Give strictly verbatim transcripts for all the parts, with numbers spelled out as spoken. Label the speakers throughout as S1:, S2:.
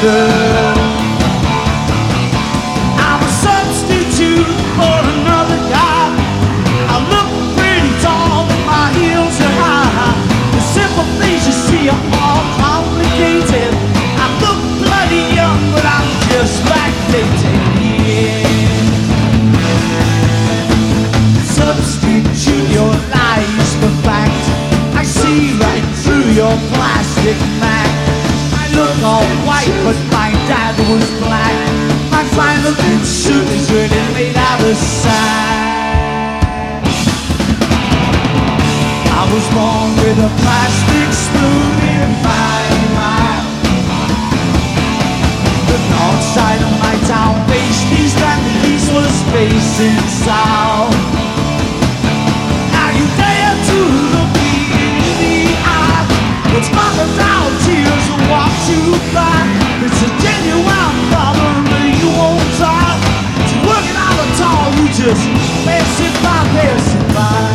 S1: girl. I'm a substitute for another guy. I look pretty tall, but my heels are high. The simple things you see are all complicated. I look bloody young, but I'm just backdated, yeah. Substitute your lies for fact. I see right through your plastic mask. I look all white, but my dad was black. My final good suit is really made out of sand. I was born with a plastic spoon in my mouth. The north side of my town faced east and the east was facing south. Now you dare to look me in the eye, but crocodile tears will watch you cry. It's a genuine problem, but you won't try to work it out at all. You just pass it by, pass it by.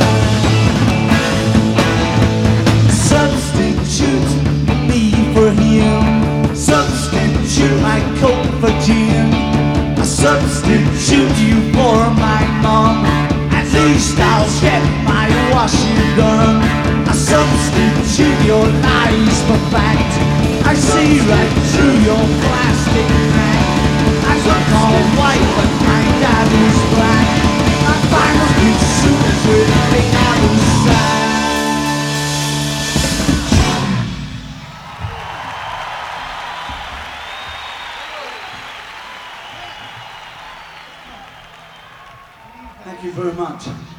S1: Substitute me for him. Substitute my coat for gin. I substitute you for my mom. At least I'll get my washing done. I substitute your lies for fact. I see right through your plastic mask. I look all white, but my dad was black. My final good suit is really made out of sand. Thank you very much.